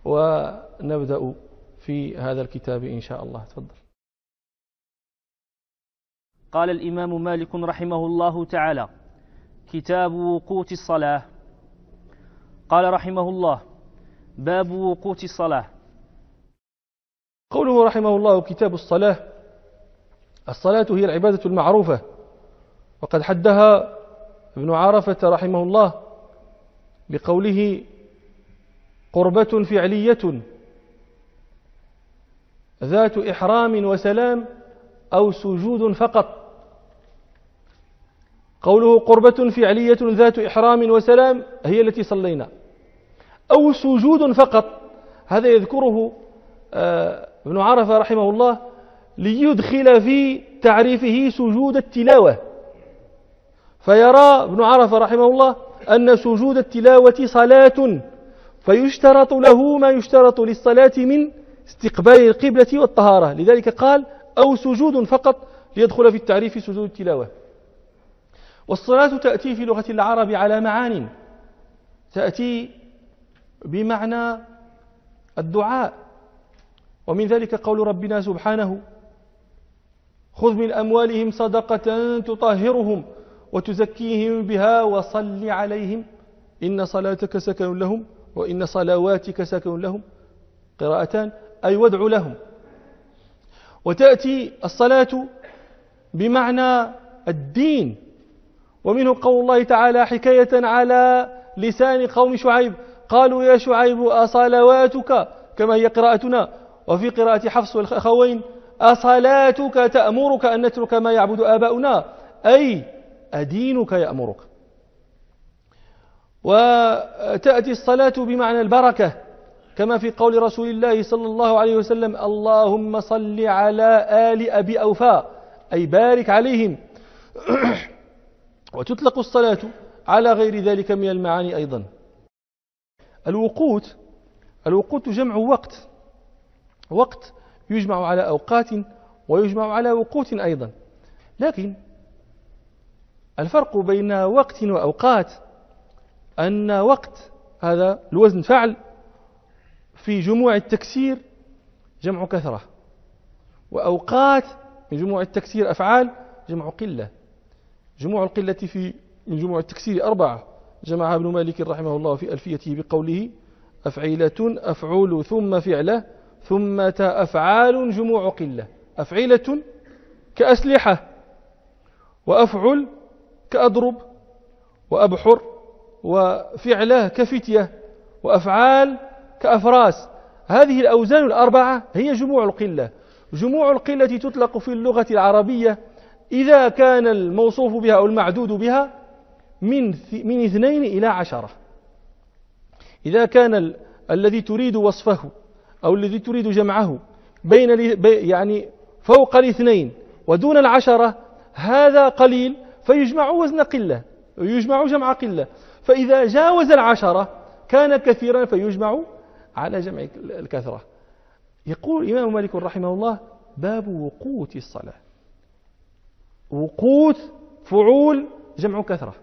ونبدأ في هذا الكتاب إن شاء الله. تفضل. قال الإمام مالك رحمه الله تعالى: كتاب وقوت الصلاة. قال رحمه الله: باب وقوت الصلاة. قوله رحمه الله كتاب الصلاة، الصلاة هي العبادة المعروفة، وقد حدها ابن عرفة رحمه الله بقوله: قربة فعلية ذات إحرام وسلام أو سجود فقط. قوله قربة فعلية ذات إحرام وسلام هي التي صلينا، أو سجود فقط، هذا يذكره ابن عرفة رحمه الله ليدخل في تعريفه سجود التلاوة، فيرى ابن عرفة رحمه الله أن سجود التلاوة صلاة، فيشترط له ما يشترط للصلاة من استقبال القبلة والطهارة، لذلك قال أو سجود فقط ليدخل في التعريف سجود التلاوة. والصلاة تأتي في لغة العرب على معان، تأتي بمعنى الدعاء، ومن ذلك قول ربنا سبحانه: خذ من أموالهم صدقة تطهرهم وتزكيهم بها وصل عليهم إن صلاتك سكن لهم وإن صلواتك سكن لهم، قراءتان، أي وادع لهم. وتأتي الصلاة بمعنى الدين، ومنه قول الله تعالى حكاية على لسان قوم شعيب: قالوا يا شعيب أصلواتك، كما هي قراءتنا، وفي قراءة حفص والأخوين: أصلاتك تأمرك أن نترك ما يعبد آباؤنا، أي أدينك يأمرك. وتأتي الصلاة بمعنى البركة، كما في قول رسول الله صلى الله عليه وسلم: اللهم صل على آل أبي أوفى، أي بارك عليهم. وتطلق الصلاة على غير ذلك من المعاني أيضا. الوقوت جمع وقت، وقت يجمع على أوقات ويجمع على وقوت أيضا، لكن الفرق بين وقت وأوقات أن وقت هذا الوزن فعل، في جموع التكسير جمع كثرة، وأوقات من جموع التكسير أفعال جمع قلة. جموع القلة في من جموع التكسير 4، جمعها ابن مالك رحمه الله في ألفيته بقوله: أفعيلة أفعول ثم فعلة ثم أفعال جموع قلة. أفعيلة كأسلحة، وأفعل كأضرب وأبحر، وفعلة كفتية، وأفعال كأفراس. هذه الأوزان الأربعة هي جموع القلة. جموع القلة تطلق في اللغة العربية إذا كان الموصوف بها أو المعدود بها من 2 إلى 10. إذا كان الذي تريد وصفه أو الذي تريد جمعه يعني فوق 2 ودون 10، هذا قليل فيجمع وزن قلة، يجمع جمع قلة. فإذا جاوز 10 كان كثيرا فيجمع على جمع الكثرة. يقول الإمام مالك رحمه الله: باب وقوت الصلاة. وقوت فعول جمع كثرة،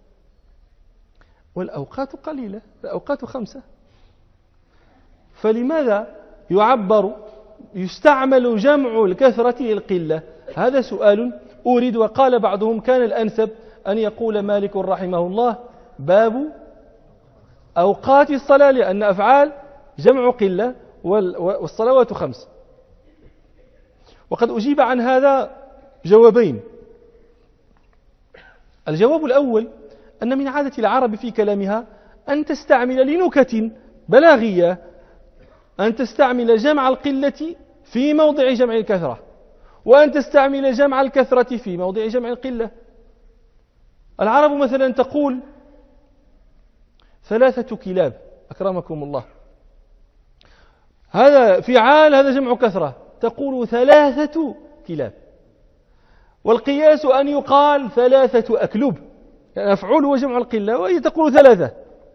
والأوقات قليلة، الأوقات 5، فلماذا يستعمل جمع الكثرة للقلة؟ هذا سؤال أورد. وقال بعضهم: كان الأنسب أن يقول مالك رحمه الله: باب أوقات الصلاة، لأن أفعال جمع قلة والصلوات 5. وقد أجيب عن هذا جوابين. الجواب الأول أن من عادة العرب في كلامها أن تستعمل لنكت بلاغية أن تستعمل جمع القلة في موضع جمع الكثرة، وأن تستعمل جمع الكثرة في موضع جمع القلة. العرب مثلا تقول 3 كلاب، أكرمكم الله، هذا فعال، هذا جمع كثرة، تقول 3 كلاب. والقياس أن يقال 3 أكلب، يعني أفعول وجمع القلة، وهي تقول 3،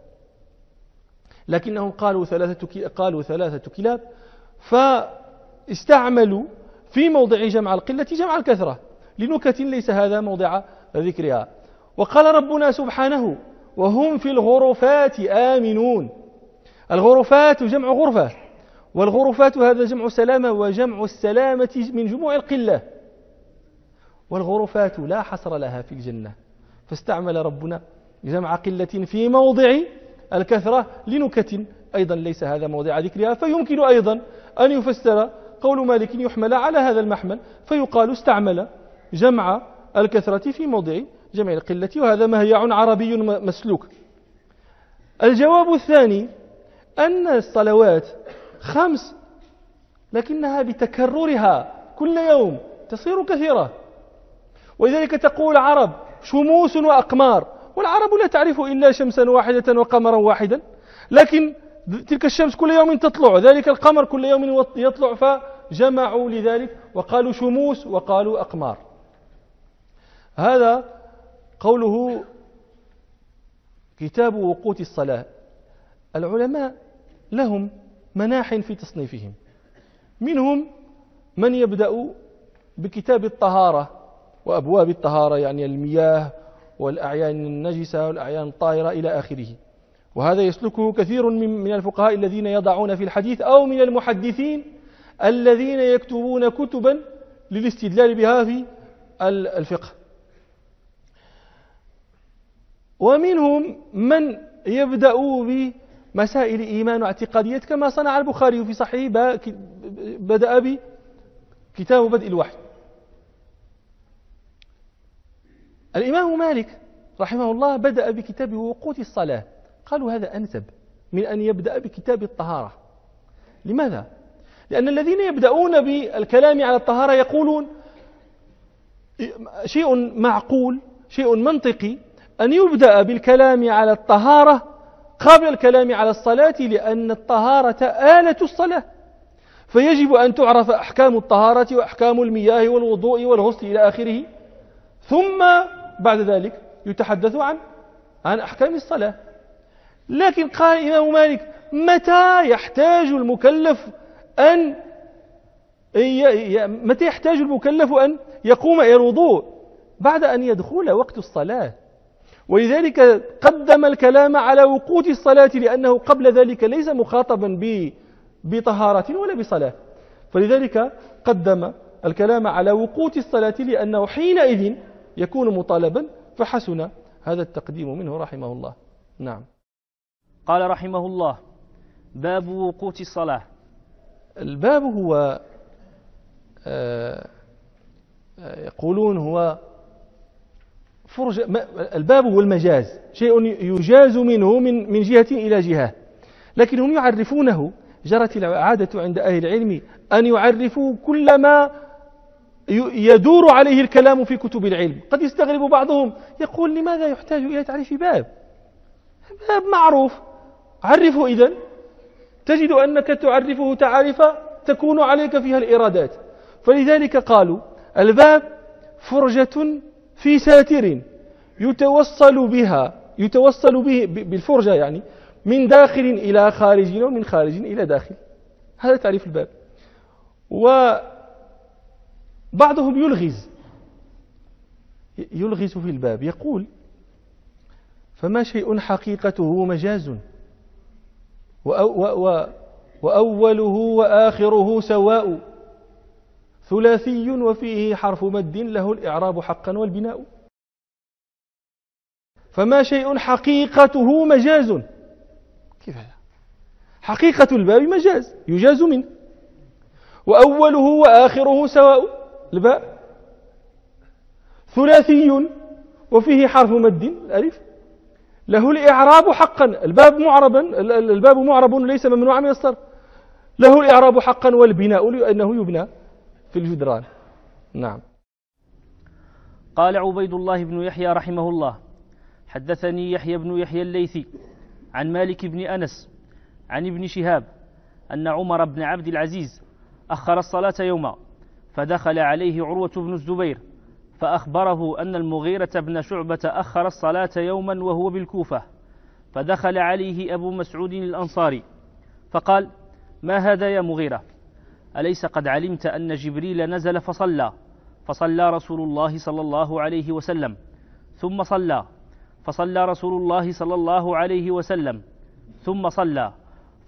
لكنهم قالوا 3 كلاب، فاستعملوا في موضع جمع القلة جمع الكثرة لنكت ليس هذا موضع ذكرها. وقال ربنا سبحانه: وهم في الغرفات آمنون. الغرفات جمع غرفة، والغرفات هذا جمع سلامة، وجمع السلامة من جموع القلة، والغرفات لا حصر لها في الجنة، فاستعمل ربنا جمع قلة في موضع الكثرة لنكت أيضا ليس هذا موضع ذكرها، فيمكن أيضا أن يفسر قول مالك يحمل على هذا المحمل، فيقال استعمل جمع الكثرة في موضع جمع القلة، وهذا مهيع عربي مسلوك. الجواب الثاني أن الصلوات 5 لكنها بتكررها كل يوم تصير كثيرة، ولذلك تقول العرب شموس وأقمار، والعرب لا تعرف إلا شمسا واحدة وقمرا واحدا، لكن تلك الشمس كل يوم تطلع، ذلك القمر كل يوم يطلع، فجمعوا لذلك وقالوا شموس وقالوا أقمار. هذا قوله كتاب وقوت الصلاة. العلماء لهم مناح في تصنيفهم، منهم من يبدأ بكتاب الطهارة وأبواب الطهارة، يعني المياه والأعيان النجسة والأعيان الطاهرة إلى آخره، وهذا يسلكه كثير من الفقهاء الذين يضعون في الحديث أو من المحدثين الذين يكتبون كتبا للاستدلال بها في الفقه. ومنهم من يبدأ بمسائل إيمان واعتقاديات كما صنع البخاري في صحيح، بدأ بكتاب بدء الوحي. الإمام مالك رحمه الله بدأ بكتاب وقوت الصلاة، قالوا هذا أنسب من أن يبدأ بكتاب الطهارة. لماذا؟ لأن الذين يبدأون بالكلام على الطهارة يقولون شيء معقول، شيء منطقي أن يبدأ بالكلام على الطهارة قبل الكلام على الصلاة، لأن الطهارة آلة الصلاة، فيجب أن تعرف أحكام الطهارة وأحكام المياه والوضوء والغسل إلى آخره، ثم بعد ذلك يتحدث عن أحكام الصلاة. لكن قال الإمام مالك متى يحتاج المكلف أن يقوم إلى الوضوء؟ بعد أن يدخل وقت الصلاة، ولذلك قدم الكلام على وقوت الصلاة، لأنه قبل ذلك ليس مخاطبا بطهارة ولا بصلاة، فلذلك قدم الكلام على وقوت الصلاة لأنه حينئذ يكون مطالبا، فحسن هذا التقديم منه رحمه الله. نعم. قال رحمه الله: باب وقوت الصلاة. الباب هو يقولون هو الباب هو المجاز، شيء يجاز منه من جهة إلى جهة، لكن هم يعرفونه، جرت العادة عند أهل العلم أن يعرفوا كل ما يدور عليه الكلام في كتب العلم. قد يستغرب بعضهم يقول لماذا يحتاج إلى تعريف باب معروف، عرفه إذن، تجد أنك تعرفه تعارف تكون عليك فيها الإرادات. فلذلك قالوا الباب فرجة في ساتر يتوصل به بالفرجة، يعني من داخل إلى خارج ومن خارج إلى داخل، هذا تعريف الباب. وبعضهم يلغز في الباب، يقول فما شيء حقيقته مجاز وأوله وآخره سواء، ثلاثي وفيه حرف مد له الإعراب حقا والبناء. فما شيء حقيقته مجاز، كيف هذا؟ حقيقة الباب مجاز يجاز منه، وأوله وآخره سواء، الباء ثلاثي وفيه حرف مد الألف له الإعراب حقا، الباب معرب ليس ممنوعا من الصرف، له الإعراب حقا والبناء لأنه يبنى في الجدران. نعم. قال عبيد الله بن يحيى رحمه الله: حدثني يحيى بن يحيى الليثي عن مالك بن أنس عن ابن شهاب أن عمر بن عبد العزيز أخر الصلاة يوما، فدخل عليه عروة بن الزبير فأخبره أن المغيرة بن شعبة أخر الصلاة يوما وهو بالكوفة، فدخل عليه أبو مسعود الأنصاري فقال: ما هذا يا مغيرة؟ أليس قد علمت أن جبريل نزل فصلى رسول الله صلى الله عليه وسلم، ثم صلى، فصلى رسول الله صلى الله عليه وسلم، ثم صلى،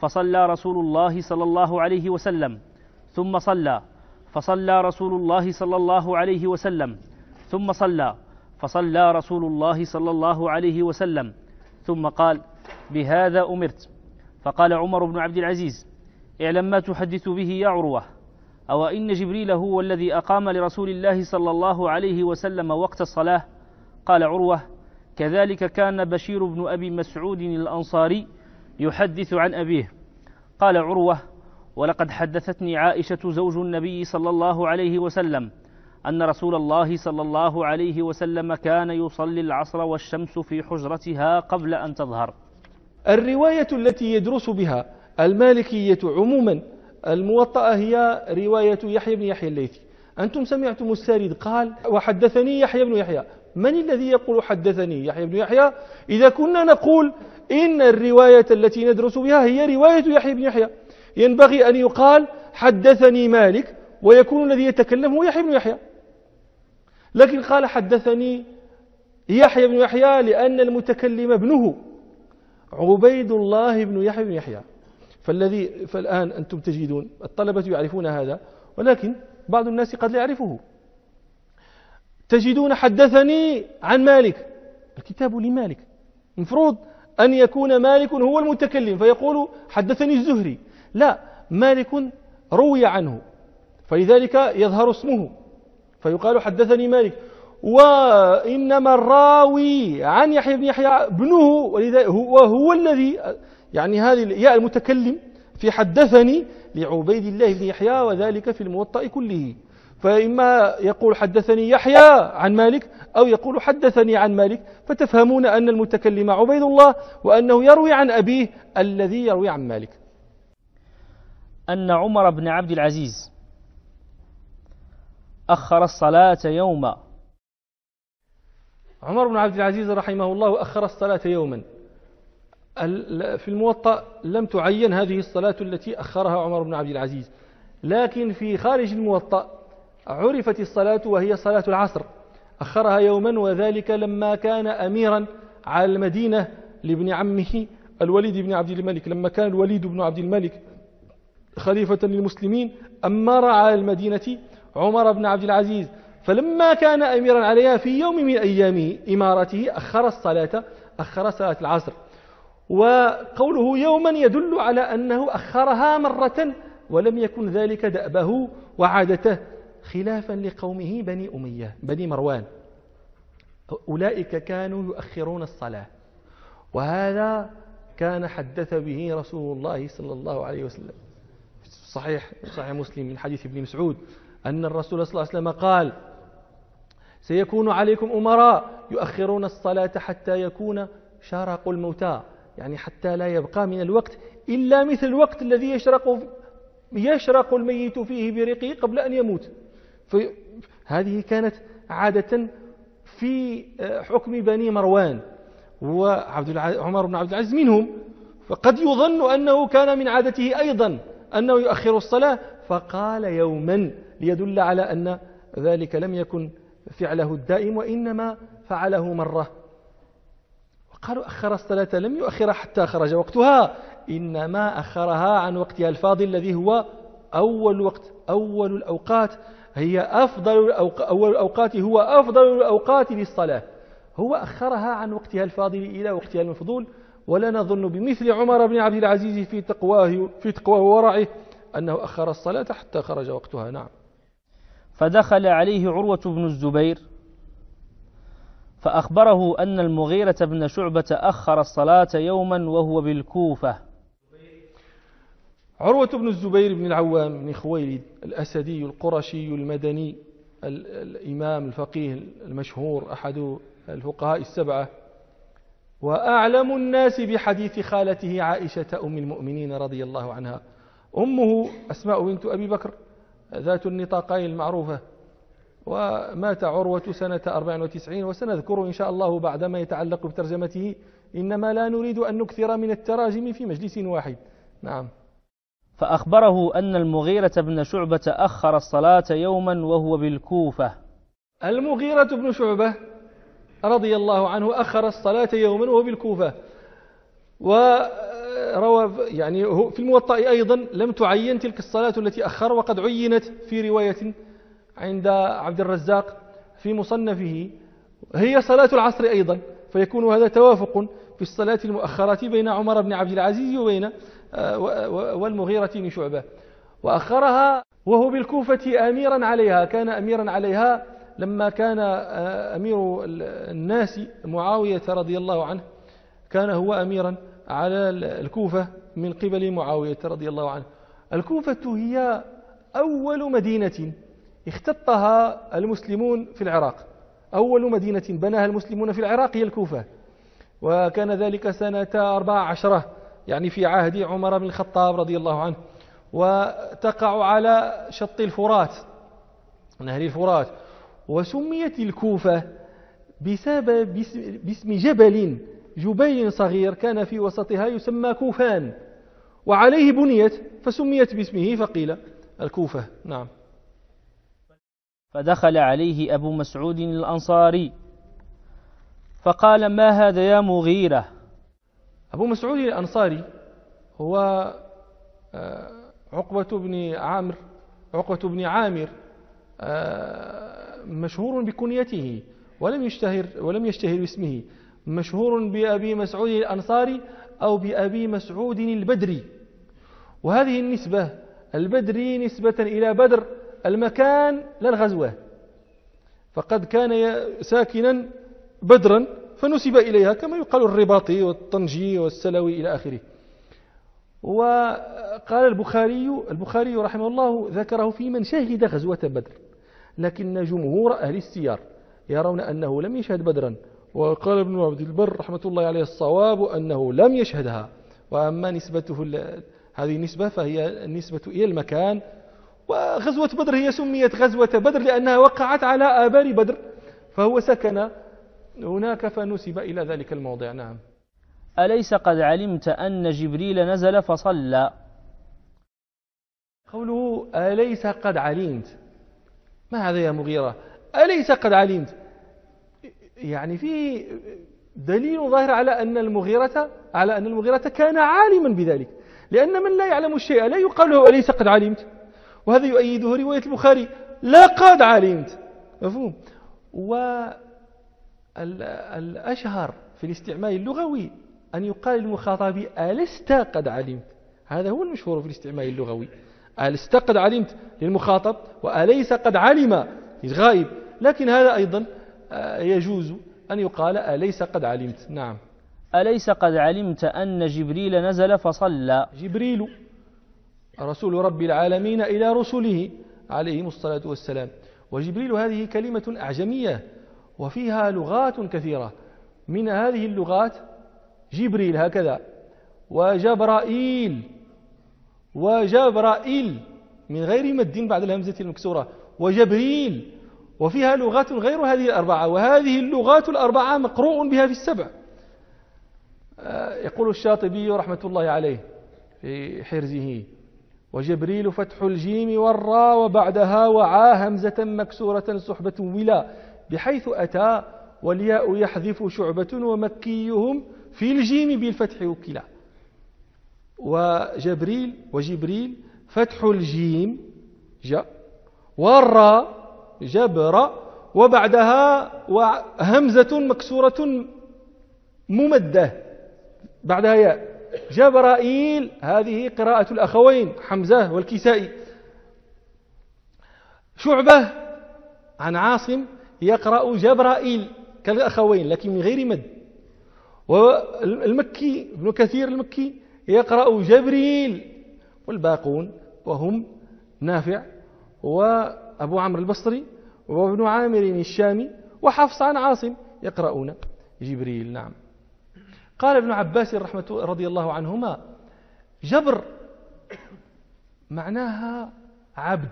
فصلى رسول الله صلى الله عليه وسلم ثم صلى فصلى رسول الله صلى الله عليه وسلم ثم صلى فصلى رسول الله صلى الله عليه وسلم ثم قال: بهذا أمرت. فقال عمر بن عبد العزيز: اعلم ما تحدث به يا عروة، أو إن جبريل هو الذي أقام لرسول الله صلى الله عليه وسلم وقت الصلاة؟ قال عروة: كذلك كان بشير بن أبي مسعود الأنصاري يحدث عن أبيه. قال عروة: ولقد حدثتني عائشة زوج النبي صلى الله عليه وسلم أن رسول الله صلى الله عليه وسلم كان يصلي العصر والشمس في حجرتها قبل أن تظهر. الرواية التي يدرس بها المالكية عموما الموطأة هي رواية يحيى بن يحيى الليثي. أنتم سمعتم السارد قال: وحدثني يحيى بن يحيى. من الذي يقول حدثني يحيى بن يحيى؟ إذا كنا نقول إن الرواية التي ندرس بها هي رواية يحيى بن يحيى، ينبغي أن يقال حدثني مالك ويكون الذي يتكلم هو يحيى بن يحيى، لكن قال حدثني يحيى بن يحيى لأن المتكلم ابنه عبيد الله بن يحيى بن يحيى. فالآن أنتم تجدون الطلبة يعرفون هذا، ولكن بعض الناس قد لا يعرفه. تجدون حدثني عن مالك، الكتاب لمالك، مفروض أن يكون مالك هو المتكلم فيقول حدثني الزهري، لا، مالك روي عنه فلذلك يظهر اسمه فيقال حدثني مالك، وإنما الراوي عن يحيى بن يحيى ابنه، وهو الذي يعني هذه الياء المتكلم في حدثني لعبيد الله بن يحيى، وذلك في الموطأ كله. فإما يقول حدثني يحيى عن مالك أو يقول حدثني عن مالك، فتفهمون أن المتكلم عبيد الله وأنه يروي عن أبيه الذي يروي عن مالك. أن عمر بن عبد العزيز أخر الصلاة يوما. عمر بن عبد العزيز رحمه الله أخر الصلاة يوما. في الموطأ لم تعين هذه الصلاة التي أخرها عمر بن عبد العزيز، لكن في خارج الموطأ عرفت الصلاة وهي صلاة العصر، أخرها يوما، وذلك لما كان أميرا على المدينة لابن عمه الوليد بن عبد الملك. لما كان الوليد بن عبد الملك خليفة للمسلمين أمر على المدينة عمر بن عبد العزيز، فلما كان أميرا عليها في يوم من أيام إمارته أخر صلاة العصر. وقوله يوما يدل على أنه أخرها مرة، ولم يكن ذلك دأبه وعادته، خلافا لقومه بني أمية بني مروان، أولئك كانوا يؤخرون الصلاة، وهذا كان حدث به رسول الله صلى الله عليه وسلم صحيح مسلم من حديث ابن مسعود أن الرسول صلى الله عليه وسلم قال: سيكون عليكم أمراء يؤخرون الصلاة حتى يكون شرق الموتى، يعني حتى لا يبقى من الوقت إلا مثل الوقت الذي يشرق الميت فيه بريقه قبل أن يموت. فهذه كانت عادة في حكم بني مروان، وعمر بن عبد العزيز منهم، فقد يظن أنه كان من عادته أيضا أنه يؤخر الصلاة، فقال يوما ليدل على أن ذلك لم يكن فعله الدائم وإنما فعله مرة. وقالوا أخر الصلاة لم يؤخرها حتى خرج وقتها، إنما أخرها عن وقتها الفاضل الذي هو أول وقت، أول الأوقات، هي أول الأوقات هو أفضل الأوقات للصلاة، هو أخرها عن وقتها الفاضل إلى وقتها المفضول. ولا نظن بمثل عمر بن عبد العزيز في تقواه وورعه أنه أخر الصلاة حتى خرج وقتها. نعم. فدخل عليه عروة بن الزبير فأخبره أن المغيرة بن شعبة أخر الصلاة يوما وهو بالكوفة. عروة بن الزبير بن العوام بن خويلد الأسدي القرشي المدني، الإمام الفقيه المشهور، أحد الفقهاء السبعة، وأعلم الناس بحديث خالته عائشة أم المؤمنين رضي الله عنها. أمه أسماء بنت أبي بكر ذات النطاقين المعروفة، ومات عروة سنة 94، وسنذكر إن شاء الله بعد ما يتعلق بترجمته، إنما لا نريد أن نكثر من التراجم في مجلس واحد. نعم. فأخبره أن المغيرة بن شعبة أخر الصلاة يوما وهو بالكوفة. المغيرة بن شعبة رضي الله عنه أخر الصلاة يوما وهو بالكوفة، روى يعني في الموطأ أيضا لم تعين تلك الصلاة التي أخر، وقد عينت في رواية عند عبد الرزاق في مصنفه هي صلاة العصر أيضا، فيكون هذا توافق في الصلاة المؤخرة بين عمر بن عبد العزيز وبين والمغيرة بن شعبة. وأخرها وهو بالكوفة أميرا عليها، كان أميرا عليها لما كان أمير الناس معاوية رضي الله عنه، كان هو أميرا على الكوفة من قبل معاوية رضي الله عنه. الكوفة هي أول مدينة اختطها المسلمون في العراق، أول مدينة بناها المسلمون في العراق هي الكوفة، وكان ذلك سنة 14 يعني في عهد عمر بن الخطاب رضي الله عنه، وتقع على شط الفرات، نهر الفرات. وسميت الكوفة باسم جبيل صغير كان في وسطها يسمى كوفان، وعليه بنيت فسميت باسمه فقيل الكوفة. نعم. فدخل عليه أبو مسعود الأنصاري فقال: ما هذا يا مغيرة؟ أبو مسعود الأنصاري هو عقبة بن عامر مشهور بكنيته ولم يشتهر باسمه، مشهور بأبي مسعود الأنصاري أو بأبي مسعود البدري. وهذه النسبة البدري نسبة إلى بدر المكان لا الغزوة، فقد كان ساكنا بدرا فنسب إليها، كما يقال الرباطي والطنجي والسلوي إلى آخره. وقال البخاري رحمه الله ذكره في من شهد غزوة بدر، لكن جمهور أهل السير يرون أنه لم يشهد بدرا، وقال ابن عبد البر رحمة الله عليه الصواب أنه لم يشهدها. وأما نسبته هذه النسبة فهي النسبة إلى المكان. وغزوة بدر هي سميت غزوة بدر لأنها وقعت على آبار بدر، فهو سكن هناك فنسب إلى ذلك الموضع. نعم. أليس قد علمت أن جبريل نزل فصلى؟ قوله أليس قد علمت، ما هذا يا مغيرة؟ أليس قد علمت يعني فيه دليل ظاهر على أن المغيرة كان عالما بذلك، لأن من لا يعلم الشيء لا يقال له أليس قد علمت. وهذا يؤيده رواية البخاري لقد علمت، مفهوم. والأشهر في الاستعمال اللغوي أن يقال للمخاطب ألست قد علمت، هذا هو المشهور في الاستعمال اللغوي، ألست قد علمت للمخاطب وأليس قد علم للغائب. لكن هذا أيضا يجوز أن يقال أليس قد علمت. نعم. أليس قد علمت أن جبريل نزل فصلى؟ جبريل رسول رب العالمين إلى رسله عليهم الصلاة والسلام. وجبريل هذه كلمة أعجمية وفيها لغات كثيرة، من هذه اللغات جبريل هكذا، وجبرائيل من غير مد بعد الهمزة المكسورة، وجبريل، وفيها لغات غير هذه الأربعة، وهذه اللغات الأربعة مقروء بها في السبع. يقول الشاطبي رحمة الله عليه في حرزه: وجبريل فتح الجيم والراء وبعدها وعا همزة مكسورة صحبة ولا، بحيث أتى والياء يحذف شعبة ومكيهم في الجيم بالفتح وكلا. وجبريل فتح الجيم جاء والراء جبر وبعدها همزة مكسورة ممدة بعدها ياء. جبرائيل هذه قراءة الأخوين حمزة والكسائي. شعبة عن عاصم يقرأ جبرائيل كالأخوين لكن من غير مد. والمكي ابن كثير المكي يقرأ جبريل، والباقون وهم نافع وأبو عمرو البصري وابن عامر الشامي وحفص عن عاصم يقرؤون جبريل. نعم. قال ابن عباس رضي الله عنهما: جبر معناها عبد،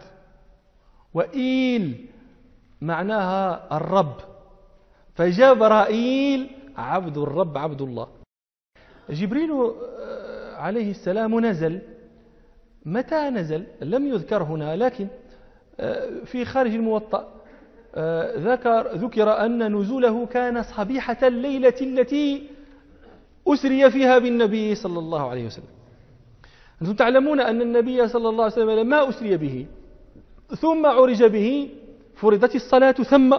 وإيل معناها الرب، فجبرائيل عبد الرب عبد الله. جبريل عليه السلام نزل، متى نزل لم يذكر هنا، لكن في خارج الموطأ ذكر أن نزوله كان صبيحة الليلة التي أسري فيها بالنبي صلى الله عليه وسلم. أنتم تعلمون أن النبي صلى الله عليه وسلم لما أسري به ثم عرج به فرضت الصلاة ثم،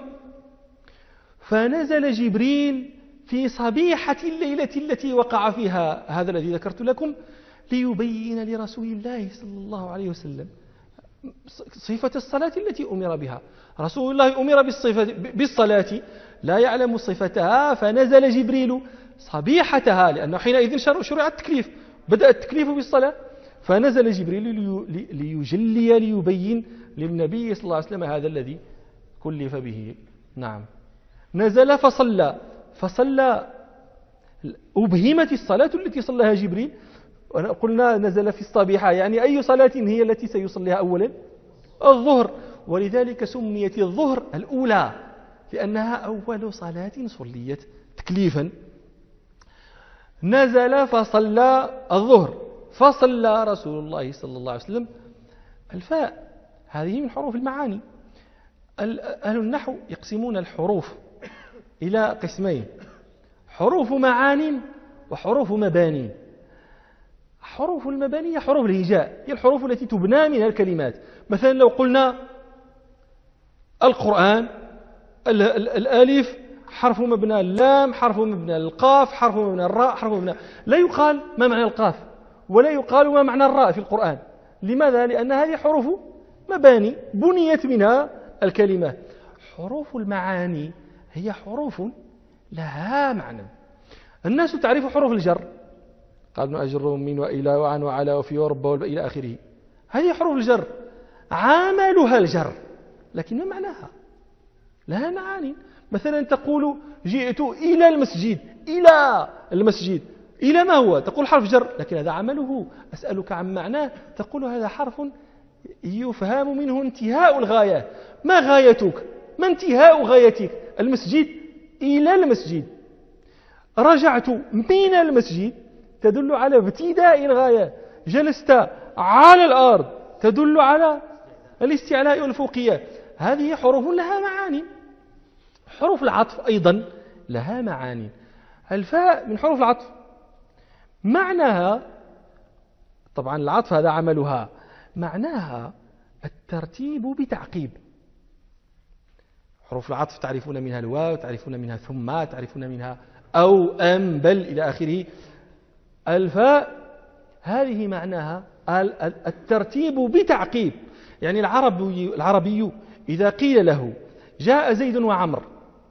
فنزل جبريل في صبيحة الليلة التي وقع فيها هذا الذي ذكرت لكم ليبين لرسول الله صلى الله عليه وسلم صفة الصلاة التي أمر بها. رسول الله أمر بالصلاة لا يعلم صفتها، فنزل جبريل صبيحتها، لأنه حينئذ شرع التكليف، بدأ التكليف بالصلاة، فنزل جبريل ليجلي ليبين للنبي صلى الله عليه وسلم هذا الذي كلف به. نعم، نزل فصلى أبهمت الصلاة التي صلىها جبريل. قلنا نزل في الصبيحة، يعني أي صلاة هي التي سيصليها أولا؟ الظهر، ولذلك سميت الظهر الأولى لأنها أول صلاة صليت تكليفا. نزل فصلى الظهر، فصلى رسول الله صلى الله عليه وسلم. الفاء هذه من حروف المعاني. أهل النحو يقسمون الحروف إلى قسمين: حروف معان وحروف مباني. حروف المباني هي حروف الهجاء، هي الحروف التي تبنى منها الكلمات. مثلا لو قلنا القرآن، الألف حرف مبنى، اللام حرف مبنى، القاف حرف مبنى، الراء حرف مبنى. لا يقال ما معنى القاف ولا يقال ما معنى الراء في القرآن. لماذا؟ لأن هذه حروف مباني بنيت منها الكلمة. حروف المعاني هي حروف لها معنى. الناس تعرف حروف الجر، قال ابن أجر من وإلى وعن وعلى وفي ورب إلى آخره، هذه حروف الجر عاملها الجر، لكن ما معناها؟ لها معاني. مثلا تقول جئت إلى المسجد، إلى المسجد، إلى ما هو؟ تقول حرف جر، لكن هذا عمله. أسألك عن معناه، تقول هذا حرف يفهم منه انتهاء الغاية. ما غايتك؟ ما انتهاء غايتك؟ المسجد، إلى المسجد. رجعت من المسجد تدل على ابتداء الغاية. جلست على الأرض تدل على الاستعلاء والفوقية. هذه حروف لها معاني. حروف العطف أيضا لها معاني. الفاء من حروف العطف، معناها طبعا العطف هذا عملها، معناها الترتيب بتعقيب. حروف العطف تعرفون منها الواو، تعرفون منها ثم، تعرفون منها أو أم بل إلى آخره. الفاء هذه معناها الترتيب بتعقيب. يعني العربي إذا قيل له جاء زيد وعمر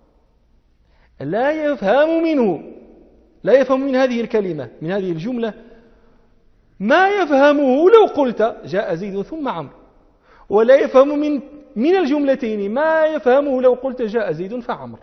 لا يفهم من هذه الكلمة، من هذه الجملة، ما يفهمه لو قلت جاء زيد ثم عمرو، ولا يفهم من الجملتين ما يفهمه لو قلت جاء زيد فعمر.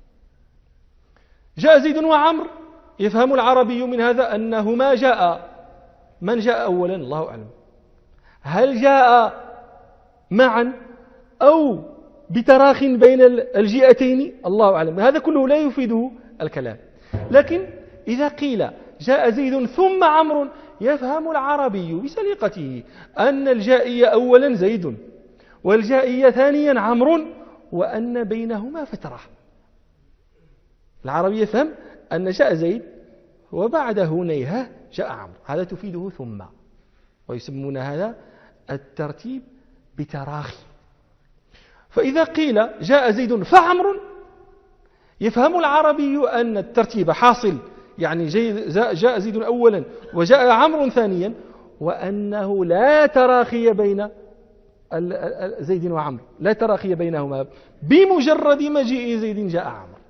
جاء زيد وعمر يفهم العربي من هذا أنهما جاء. من جاء أولا؟ الله أعلم. هل جاء معا أو بتراخ بين الجئتين؟ الله أعلم. هذا كله لا يفيده الكلام. لكن إذا قيل جاء زيد ثم عمرو يفهم العربي بسليقته أن الجائي أولا زيد والجائي ثانيا عمرو وأن بينهما فترة. العربي يفهم أن جاء زيد وبعده نيهة جاء عمرو، هذا تفيده ثم، ويسمون هذا الترتيب بتراخي. فإذا قيل جاء زيد فعمرو يفهم العربي أن الترتيب حاصل، يعني جاء زيد أولا وجاء عمرو ثانيا، وأنه لا تراخي بين زيد وعمرو، لا تراخي بينهما، بمجرد مجيء زيد جاء عمرو.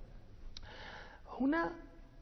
هنا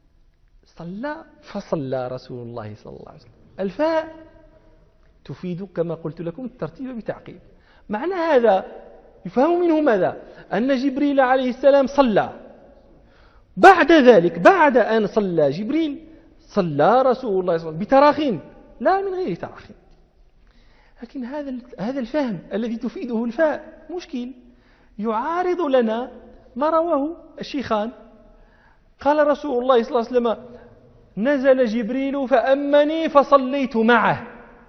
فصلى رسول الله صلى الله عليه وسلم. الفاء تفيد كما قلت لكم الترتيب بتعقيب. معنى هذا يفهم منه ماذا؟ أن جبريل عليه السلام صلى. بعد ذلك، بعد أن صلى جبريل، صلى رسول الله صلى الله عليه وسلم بتراخين، لا من غير تراخين. لكن هذا الفهم الذي تفيده الفاء مشكل، يعارض لنا ما رواه الشيخان. قال رسول الله صلى الله عليه وسلم: نزل جبريل فأمني فصليت معه.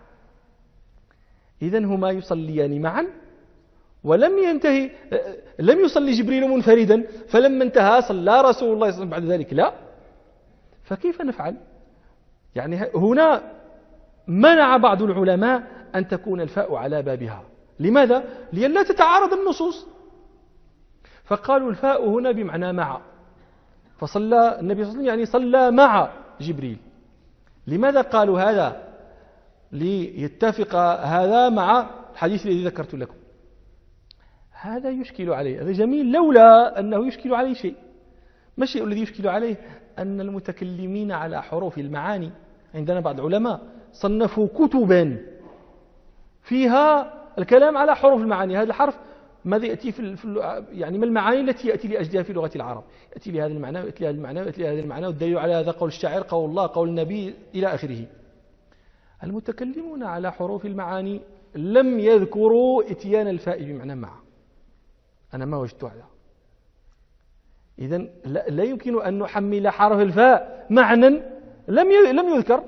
إذن هما يصليان معا، ولم ينتهي، لم يصلي جبريل منفردا فلما انتهى صلى رسول الله صلى الله عليه وسلم بعد ذلك، لا، فكيف نفعل؟ يعني هنا منع بعض العلماء أن تكون الفاء على بابها. لماذا؟ لئلا تتعارض النصوص. فقالوا الفاء هنا بمعنى مع، فصلى النبي صلى الله عليه وسلم يعني صلى مع جبريل. لماذا قالوا هذا؟ ليتفق هذا مع الحديث الذي ذكرت لكم. هذا يشكل عليه، هذا جميل، لولا أنه يشكل عليه شيء. ما الشيء الذي يشكل عليه؟ أن المتكلمين على حروف المعاني عندنا بعض العلماء صنفوا كتبا فيها الكلام على حروف المعاني. هذا الحرف ماذا يأتي يعني ما المعاني التي يأتي لأجلها في لغة العرب؟ يأتي لهذا المعنى ويأتي لهذا المعنى ويأتي لهذا المعنى، والدليل على هذا قول الشاعر، قول الله، قول النبي، إلى آخره. المتكلمون على حروف المعاني لم يذكروا إتيان الفاء بمعنى مع. أنا ما وجدت هذا. إذن لا يمكن أن نحمل حرف الفاء معنى لم يذكر.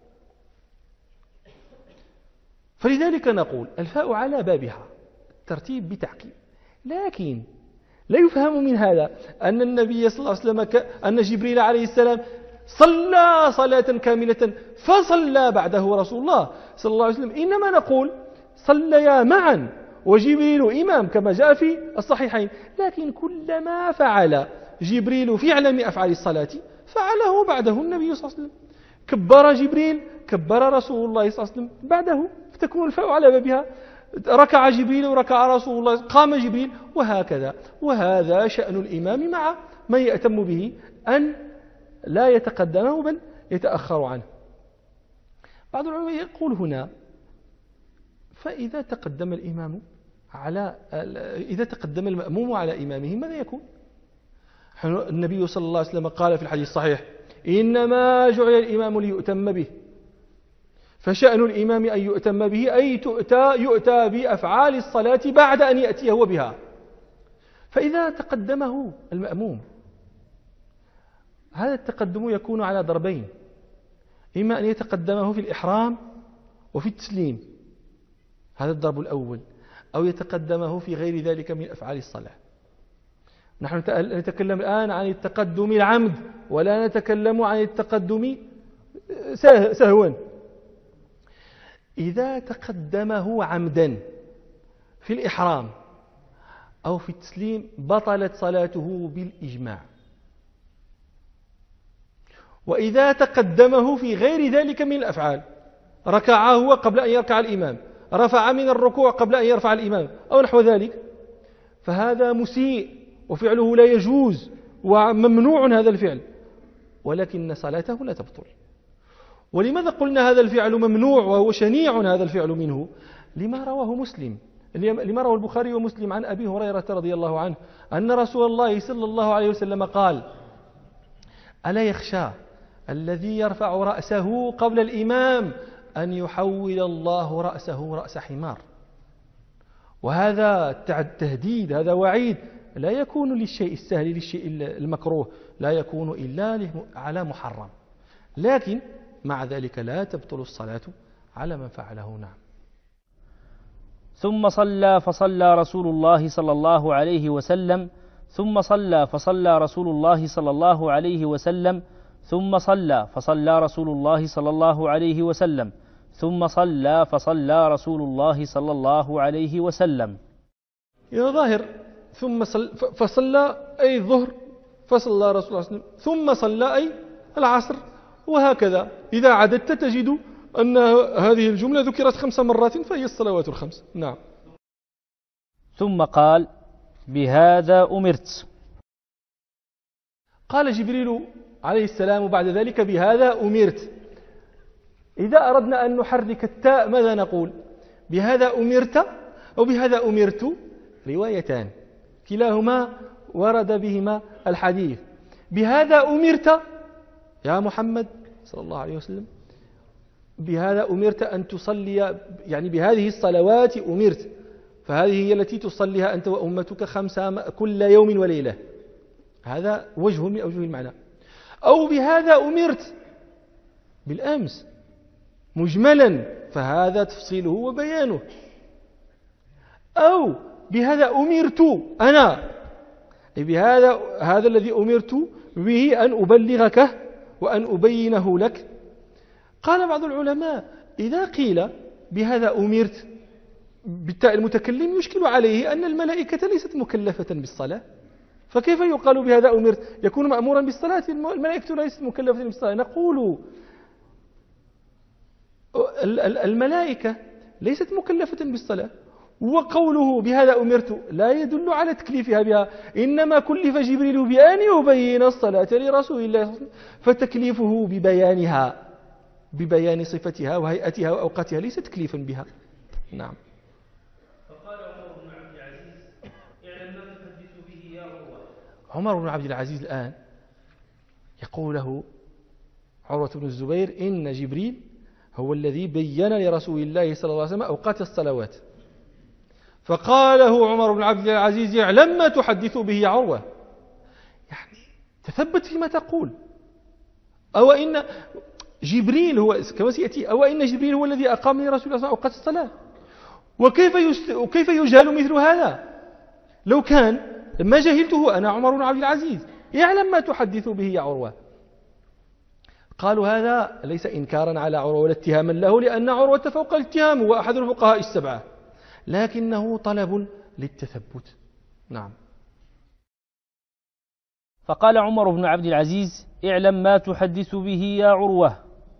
فلذلك نقول الفاء على بابها ترتيب بتعقيب، لكن لا يفهم من هذا أن النبي صلى الله عليه وسلم أن جبريل عليه السلام صلى صلاة كاملة فصلى بعده رسول الله صلى الله عليه وسلم. إنما نقول صليا معا وجبريل إمام كما جاء في الصحيحين، لكن كلما فعل جبريل فعلا من أفعال الصلاة فعله بعده النبي صلى الله عليه وسلم. كبر جبريل كبر رسول الله صلى الله عليه وسلم بعده، فتكون الفاء على بابها. ركع جبريل وركع رسول الله، قام جبريل، وهكذا. وهذا شأن الإمام مع من يأتم به، أن لا يتقدمه بل يتأخر عنه. بعض العلماء يقول هنا فإذا تقدم المأموم على إمامه ماذا يكون؟ النبي صلى الله عليه وسلم قال في الحديث الصحيح: إنما جعل الإمام ليؤتم به، فشأن الإمام أن يؤتم به، أي يؤتى بأفعال الصلاة بعد أن يأتي هو بها. فإذا تقدمه المأموم، هذا التقدم يكون على ضربين: إما أن يتقدمه في الإحرام وفي التسليم، هذا الضرب الأول، أو يتقدمه في غير ذلك من أفعال الصلاة. نحن نتكلم الآن عن التقدم العمد، ولا نتكلم عن التقدم سهوا. إذا تقدمه عمدا في الإحرام أو في التسليم بطلت صلاته بالإجماع. وإذا تقدمه في غير ذلك من الأفعال، ركع هو قبل أن يركع الإمام، رفع من الركوع قبل أن يرفع الإمام أو نحو ذلك، فهذا مسيء وفعله لا يجوز وممنوع هذا الفعل، ولكن صلاته لا تبطل. ولماذا قلنا هذا الفعل ممنوع وهو شنيع هذا الفعل منه؟ لما رواه البخاري ومسلم عن أبي هريرة رضي الله عنه أن رسول الله صلى الله عليه وسلم قال: ألا يخشى الذي يرفع رأسه قبل الإمام أن يحول الله رأسه رأس حمار. وهذا تهديد، هذا وعيد لا يكون للشيء السهل، للشيء المكروه، لا يكون إلا على محرم، لكن مع ذلك لا تبطل الصلاة على من فعله. نعم. ثم صلى فصلى رسول الله صلى الله عليه وسلم، ثم صلى فصلى رسول الله صلى الله عليه وسلم، ثم صلى فصلى رسول الله صلى الله عليه وسلم، ثم صلى فصلى رسول الله صلى الله عليه وسلم. يا ظاهر ثم فصلى أي الظهر، فصلى رسول الله صلى الله عليه وسلم، ثم صلى أي العصر، وهكذا. إذا عددت تجد أن هذه الجملة ذكرت 5 مرات، فهي الصلوات الخمس. نعم. ثم قال: بهذا أمرت. قال جبريل عليه السلام بعد ذلك: بهذا أمرت. إذا أردنا أن نحرك التاء ماذا نقول؟ بهذا أمرت أو بهذا أمرت؟ روايتان كلاهما ورد بهما الحديث. بهذا أمرت يا محمد صلى الله عليه وسلم، بهذا أمرت أن تصلي، يعني بهذه الصلوات أمرت، فهذه هي التي تصليها أنت وأمتك 5 كل يوم وليلة. هذا وجه من أوجه المعنى. أو بهذا أمرت بالأمس مجملا، فهذا تفصيله وبيانه. أو بهذا أمرت أنا، هذا الذي أمرت به أن أبلغك وأن أبينه لك. قال بعض العلماء إذا قيل بهذا أمرت بالتاء المتكلم يشكل عليه أن الملائكة ليست مكلفة بالصلاة، فكيف يقال بهذا أمرت؟ يكون مأمورا بالصلاة، الملائكة ليست مكلفة بالصلاة. نقول الملائكة ليست مكلفة بالصلاة، وقوله بهذا أمرت لا يدل على تكليفها بها، إنما كلف جبريل بأن يبين الصلاة لرسول الله، فتكليفه ببيانها، ببيان صفتها وهيئتها وأوقاتها، ليس تكليفا بها. نعم. فقال عمر بن عبد العزيز اعلم ما تحدث به يا عروة. عمر بن عبد العزيز الآن يقول له عروة بن الزبير إن جبريل هو الذي بين لرسول الله صلى الله عليه وسلم أوقات الصلوات. فقال له عمر بن عبد العزيز اعلم ما تحدث به يا عروة، يعني تثبت فيما تقول. أو إن جبريل هو كما سيأتي، أو إن جبريل هو الذي أقام لرسول الله أوقات الصلاة، وكيف يجهل مثل هذا؟ لو كان ما جهلته أنا عمر بن عبد العزيز، اعلم ما تحدث به يا عروة. قالوا هذا ليس إنكارا على عروة ولا اتهاما له، لأن عروة فوق الاتهام، هو أحد الفقهاء السبعة، لكنه طلب للتثبت. نعم. فقال عمر بن عبد العزيز اعلم ما تحدث به يا عروة،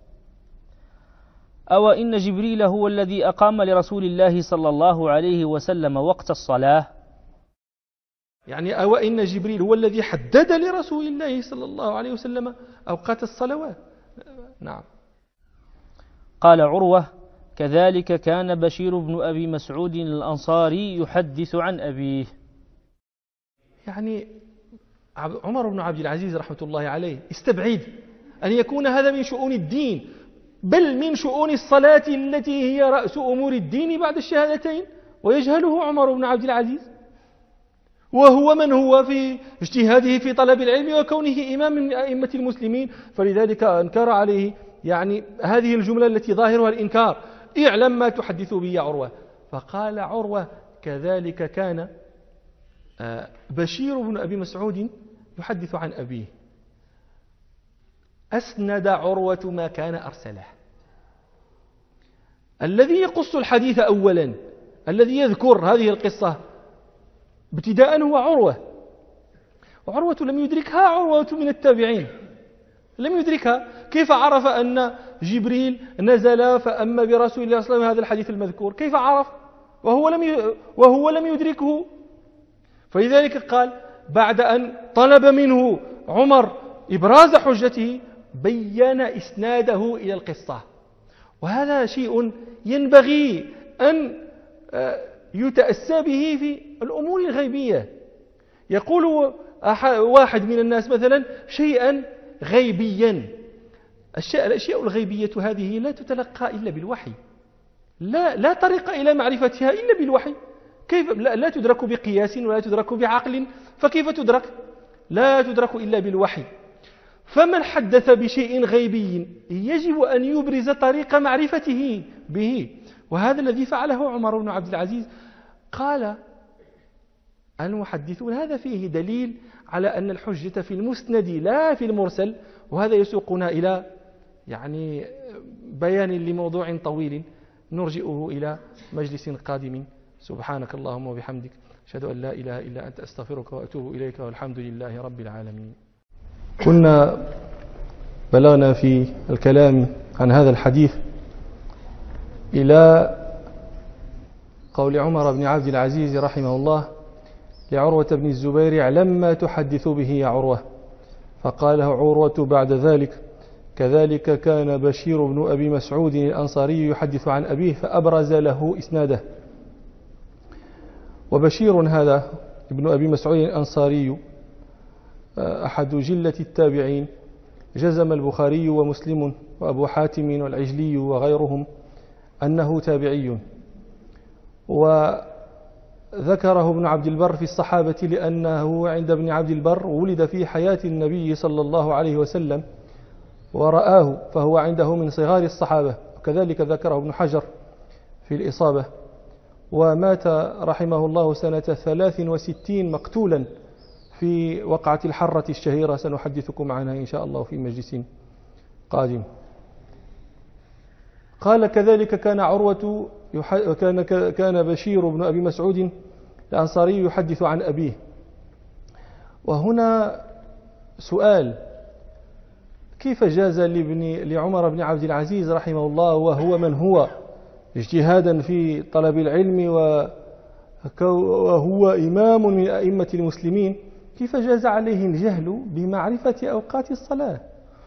أو إن جبريل هو الذي أقام لرسول الله صلى الله عليه وسلم وقت الصلاة، يعني أو إن جبريل هو الذي حدد لرسول الله صلى الله عليه وسلم أوقات الصلوات. نعم. قال عروة كذلك كان بشير بن أبي مسعود الأنصاري يحدث عن أبيه. يعني عمر بن عبد العزيز رحمة الله عليه استبعد أن يكون هذا من شؤون الدين، بل من شؤون الصلاة التي هي رأس أمور الدين بعد الشهادتين، ويجهله عمر بن عبد العزيز، وهو من هو في اجتهاده في طلب العلم وكونه إمام من أئمة المسلمين، فلذلك أنكر عليه يعني هذه الجملة التي ظاهرها الإنكار، اعلم ما تحدث به يا عروة. فقال عروة كذلك كان بشير بن أبي مسعود يحدث عن أبيه. أسند عروة ما كان أرسله. الذي يقص الحديث أولا، الذي يذكر هذه القصة ابتداء هو عروة، وعروة لم يدركها، عروة من التابعين لم يدركها. كيف عرف أن جبريل نزل فأما برسول الله صلى الله عليه وسلم هذا الحديث المذكور؟ كيف عرف وهو لم يدركه؟ فلذلك قال بعد أن طلب منه عمر إبراز حجته بين إسناده إلى القصة، وهذا شيء ينبغي أن يتأسى به في الأمور الغيبية. يقول واحد من الناس مثلا شيئا غيبيا، الأشياء الغيبية هذه لا تتلقى إلا بالوحي، لا طريق إلى معرفتها إلا بالوحي. كيف لا تدرك بقياس ولا تدرك بعقل، فكيف تدرك؟ لا تدرك إلا بالوحي. فمن حدث بشيء غيبي يجب أن يبرز طريق معرفته به، وهذا الذي فعله عمر بن عبد العزيز. قال المحدثون هذا فيه دليل على أن الحجة في المسند لا في المرسل، وهذا يسوقنا إلى يعني بيان لموضوع طويل نرجئه إلى مجلس قادم. سبحانك اللهم وبحمدك، أشهد أن لا إله إلا أنت، أستغفرك وأتوب إليك، والحمد لله رب العالمين. كنا بلغنا في الكلام عن هذا الحديث إلى قول عمر بن عبد العزيز رحمه الله لعروة بن الزبير اعلم ما تحدث به يا عروة. فقال له عروة بعد ذلك كذلك كان بشير بن أبي مسعود الأنصاري يحدث عن أبيه، فأبرز له إسناده. وبشير هذا ابن أبي مسعود الأنصاري أحد جلة التابعين، جزم البخاري ومسلم وأبو حاتم والعجلي وغيرهم أنه تابعي، وذكره ابن عبد البر في الصحابة لأنه عند ابن عبد البر ولد في حياة النبي صلى الله عليه وسلم ورآه، فهو عنده من صغار الصحابة. وكذلك ذكره ابن حجر في الإصابة، ومات رحمه الله سنة 63 مقتولا في وقعة الحرة الشهيرة، سنحدثكم عنها إن شاء الله في مجلس قادم. قال كذلك كان عروة كان بشير بن أبي مسعود الأنصاري يحدث عن أبيه. وهنا سؤال: كيف جاز لعمر بن عبد العزيز رحمه الله وهو من هو اجتهادا في طلب العلم وهو إمام من أئمة المسلمين، كيف جاز عليه الجهل بمعرفة أوقات الصلاة؟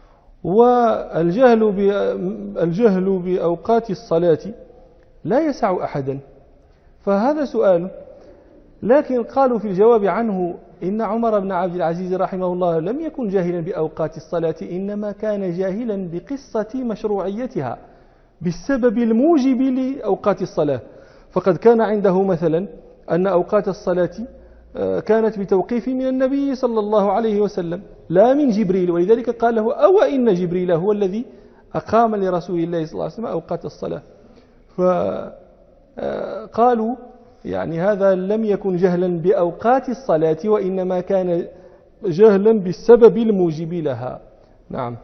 والجهل بأوقات الصلاة لا يسع أحدا، فهذا سؤال. لكن قالوا في الجواب عنه إن عمر بن عبد العزيز رحمه الله لم يكن جاهلا بأوقات الصلاة، إنما كان جاهلا بقصة مشروعيتها بالسبب الموجب لأوقات الصلاة. فقد كان عنده مثلا أن أوقات الصلاة كانت بتوقيف من النبي صلى الله عليه وسلم لا من جبريل، ولذلك قال له: أو إن جبريل هو الذي أقام لرسول الله صلى الله عليه وسلم أوقات الصلاة. فقالوا يعني هذا لم يكن جهلا بأوقات الصلاة، وإنما كان جهلا بالسبب الموجب لها. نعم.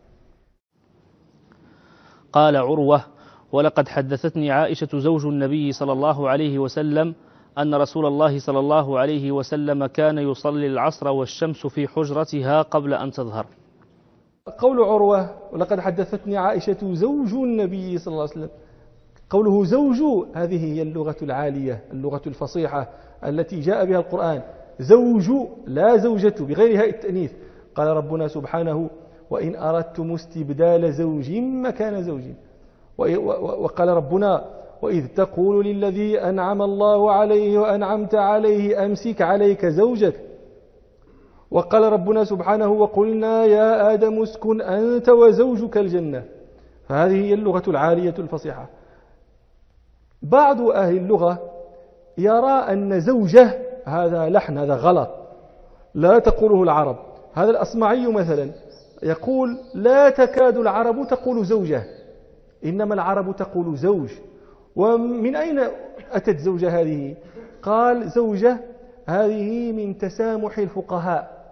قال عروة: ولقد حدثتني عائشة زوج النبي صلى الله عليه وسلم أن رسول الله صلى الله عليه وسلم كان يصلي العصر والشمس في حجرتها قبل أن تظهر. قول عروة: ولقد حدثتني عائشة زوج النبي صلى الله عليه وسلم، قوله زوج هذه هي اللغة العالية، اللغة الفصيحة التي جاء بها القرآن. زوج لا زوجة بغير هاء التأنيث. قال ربنا سبحانه: وإن أردتم استبدال زوج مكان زوج. وقال ربنا: وإذ تقول للذي أنعم الله عليه وأنعمت عليه أمسك عليك زوجك. وقال ربنا سبحانه: وقلنا يا آدم اسكن أنت وزوجك الجنة. فهذه هي اللغة العالية الفصيحة. بعض أهل اللغة يرى أن زوجة هذا لحن، هذا غلط، لا تقوله العرب. هذا الأصمعي مثلا يقول: لا تكاد العرب تقول زوجة، إنما العرب تقول زوج. ومن أين أتت زوجة هذه؟ قال: زوجة هذه من تسامح الفقهاء.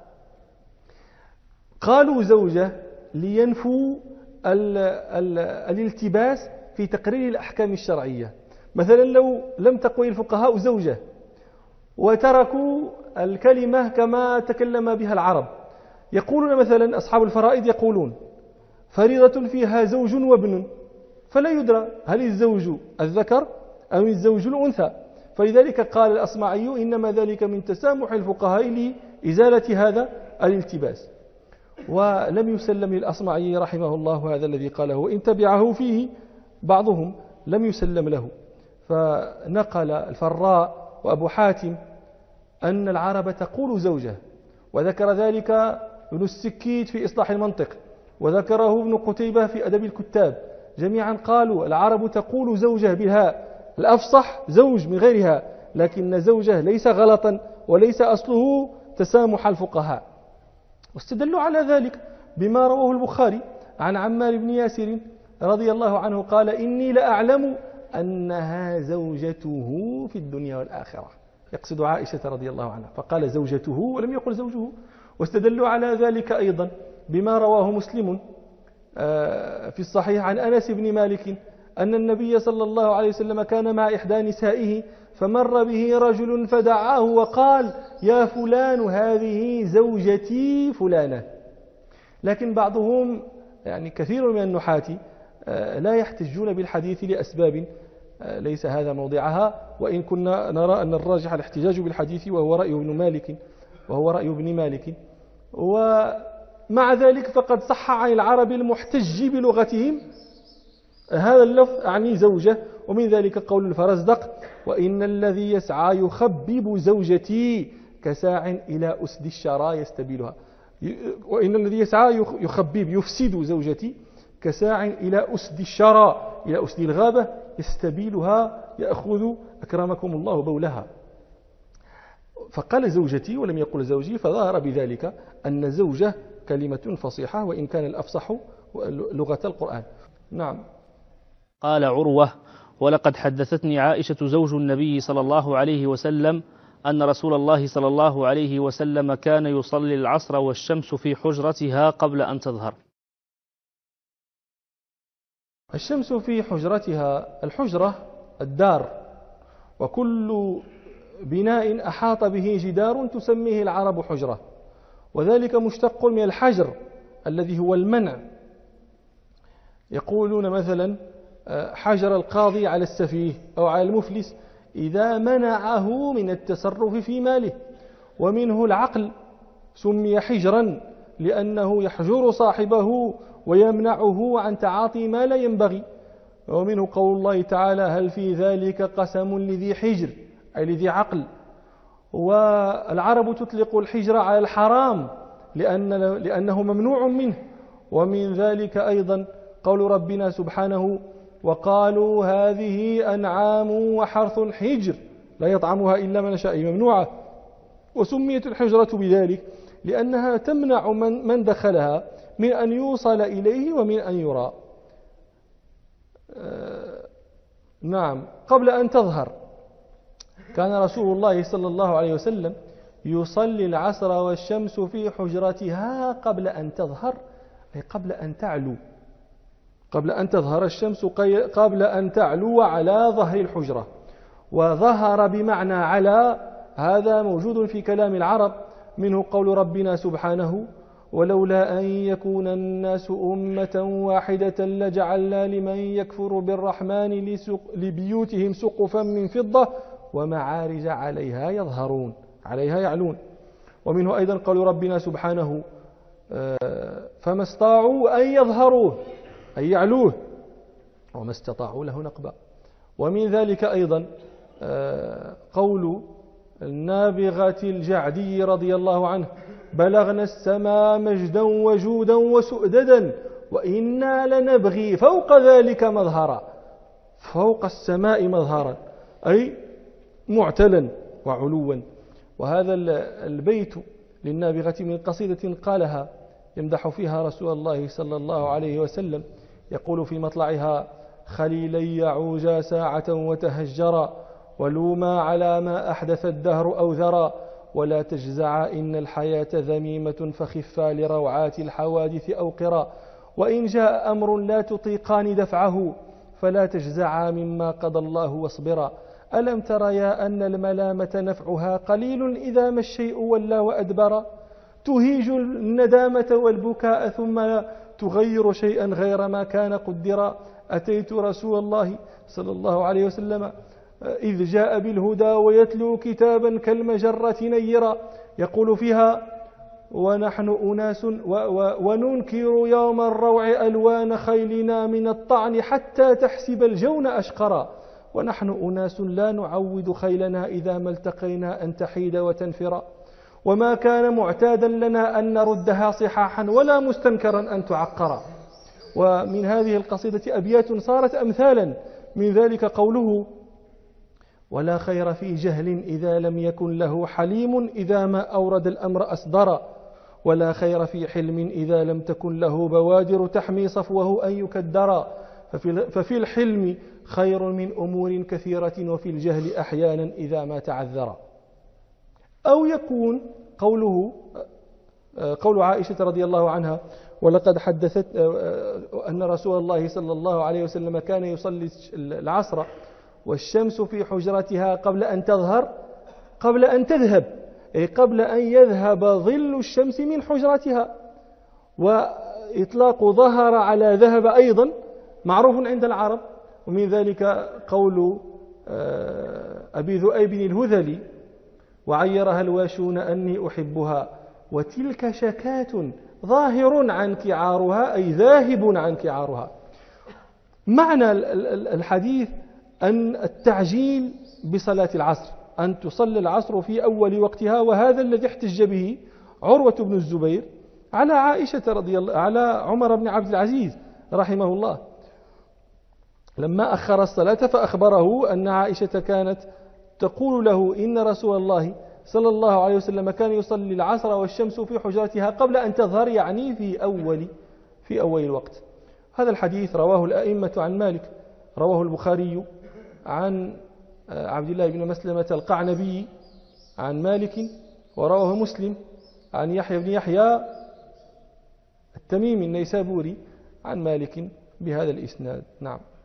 قالوا زوجة لينفوا الالتباس في تقرير الأحكام الشرعية. مثلا لو لم تقل الفقهاء زوجة وتركوا الكلمة كما تكلم بها العرب، يقولون مثلا أصحاب الفرائض يقولون: فريضة فيها زوج وابن، فلا يدرى هل الزوج الذكر أو الزوج الأنثى. فلذلك قال الأصمعي: إنما ذلك من تسامح الفقهاء لإزالة هذا الالتباس. ولم يسلم للأصمعي رحمه الله هذا الذي قاله، وإن تبعه فيه بعضهم لم يسلم له. فنقل الفراء وأبو حاتم أن العرب تقول زوجة، وذكر ذلك ابن السكيت في إصلاح المنطق، وذكره ابن قتيبة في أدب الكتاب. جميعا قالوا العرب تقول زوجة بالهاء، الأفصح زوج من غيرها، لكن زوجة ليس غلطا وليس أصله تسامح الفقهاء. واستدلوا على ذلك بما رواه البخاري عن عمار بن ياسر رضي الله عنه قال: إني لأعلم أنها زوجته في الدنيا والآخرة، يقصد عائشة رضي الله عنها، فقال زوجته ولم يقل زوجه. واستدلوا على ذلك أيضا بما رواه مسلم في الصحيح عن أنس بن مالك أن النبي صلى الله عليه وسلم كان مع إحدى نسائه، فمر به رجل فدعاه وقال: يا فلان هذه زوجتي فلانة. لكن بعضهم يعني كثير من النحاة لا يحتجون بالحديث لأسباب ليس هذا موضعها، وإن كنا نرى أن الراجح الاحتجاج بالحديث وهو رأي ابن مالك. ومع ذلك فقد صح عن العرب المحتج بلغتهم هذا اللفظ أعني زوجة، ومن ذلك قول الفرزدق: وإن الذي يسعى يخبب زوجتي كساع إلى أسد الشرى يستبيلها. وإن الذي يسعى يخبب يفسد زوجتي كساع إلى أسد الشرى، إلى أسد الغابة يستبيلها، يأخذ أكرمكم الله بولها. فقال زوجتي ولم يقل زوجي، فظهر بذلك أن زوجة كلمة فصيحة، وإن كان الأفصح لغة القرآن. نعم. قال عروة: ولقد حدثتني عائشة زوج النبي صلى الله عليه وسلم أن رسول الله صلى الله عليه وسلم كان يصلي العصر والشمس في حجرتها قبل أن تظهر. الشمس في حجرتها. الحجرة الدار، وكل بناء أحاط به جدار تسميه العرب حجرة، وذلك مشتق من الحجر الذي هو المنع. يقولون مثلا حجر القاضي على السفيه أو على المفلس إذا منعه من التصرف في ماله. ومنه العقل سمي حجرا لأنه يحجر صاحبه ويمنعه عن تعاطي ما لا ينبغي. ومنه قول الله تعالى هل في ذلك قسم لذي حجر، أي لذي عقل. والعرب تطلق الحجر على الحرام لأنه ممنوع منه. ومن ذلك أيضا قول ربنا سبحانه وقالوا هذه أنعام وحرث حجر لا يطعمها إلا من نشاء، ممنوعة. وسميت الحجرة بذلك لأنها تمنع من دخلها من أن يوصل إليه ومن أن يرى. نعم. قبل أن تظهر كان رسول الله صلى الله عليه وسلم يصلي العصر والشمس في حجرتها قبل أن تظهر، أي قبل أن تعلو، قبل أن تظهر الشمس، قبل أن تعلو على ظهر الحجرة. وظهر بمعنى على، هذا موجود في كلام العرب. منه قول ربنا سبحانه ولولا أن يكون الناس أمة واحدة لجعلنا لمن يكفر بالرحمن لبيوتهم سقفا من فضة ومعارج عليها يظهرون، عليها يعلون. ومنه أيضا قول ربنا سبحانه فما استطاعوا أن يظهروه، أي يعلوه، وما استطاعوا له نقبا. ومن ذلك أيضا قول النابغة الجعدي رضي الله عنه بلغنا السماء مجدا وجودا وسؤددا وإنا لنبغي فوق ذلك مظهرا، فوق السماء مظهرا أي معتلا وعلوا. وهذا البيت للنابغة من قصيدة قالها يمدح فيها رسول الله صلى الله عليه وسلم، يقول في مطلعها خليلي يعوجا ساعة وتهجرا ولوما على ما أحدث الدهر أو ذرا ولا تجزعا إن الحياة ذميمة فخفا لروعات الحوادث أو قرا وإن جاء أمر لا تطيقان دفعه فلا تجزعا مما قضى الله واصبرا ألم تريا أن الملامة نفعها قليل إذا ما الشيء ولى وأدبرا تهيج الندامة والبكاء ثم تغير شيئا غير ما كان قدرا أتيت رسول الله صلى الله عليه وسلم إذ جاء بالهدى ويتلو كتابا كالمجرة نيرا يقول فيها ونحن أناس وننكر يوم الروع ألوان خيلنا من الطعن حتى تحسب الجون أشقرا ونحن أناس لا نعود خيلنا إذا ما التقينا أن تحيد وتنفرا وما كان معتادا لنا أن نردها صحاحا ولا مستنكرا أن تعقرا. ومن هذه القصيدة أبيات صارت أمثالا، من ذلك قوله ولا خير في جهل إذا لم يكن له حليم إذا ما أورد الأمر أصدر ولا خير في حلم إذا لم تكن له بوادر تحمي صفوه أن يكدر ففي الحلم خير من أمور كثيرة وفي الجهل أحيانا إذا ما تعذر. أو يكون قول عائشة رضي الله عنها ولقد حدثت أن رسول الله صلى الله عليه وسلم كان يصلي العصر والشمس في حجرتها قبل أن تظهر قبل أن تذهب، أي قبل أن يذهب ظل الشمس من حجرتها. وإطلاق ظهر على ذهب أيضا معروف عند العرب. ومن ذلك قول أبي ذؤيب الهذلي وعيرها الواشون أني أحبها وتلك شكاة ظاهر عنك عارها أي ذاهب عنك عارها. معنى الحديث أن التعجيل بصلاة العصر، أن تصلي العصر في أول وقتها، وهذا الذي احتج به عروة بن الزبير على عائشة رضي الله على عمر بن عبد العزيز رحمه الله لما أخر الصلاة فأخبره أن عائشة كانت تقول له إن رسول الله صلى الله عليه وسلم كان يصلي العصر والشمس في حجرتها قبل أن تظهر، يعني في أول الوقت. هذا الحديث رواه الأئمة عن مالك، رواه البخاري عن عبد الله بن مسلمة القعنبي عن مالك، ورواه مسلم عن يحيى بن يحيى التميمي النيسابوري عن مالك بهذا الإسناد. نعم.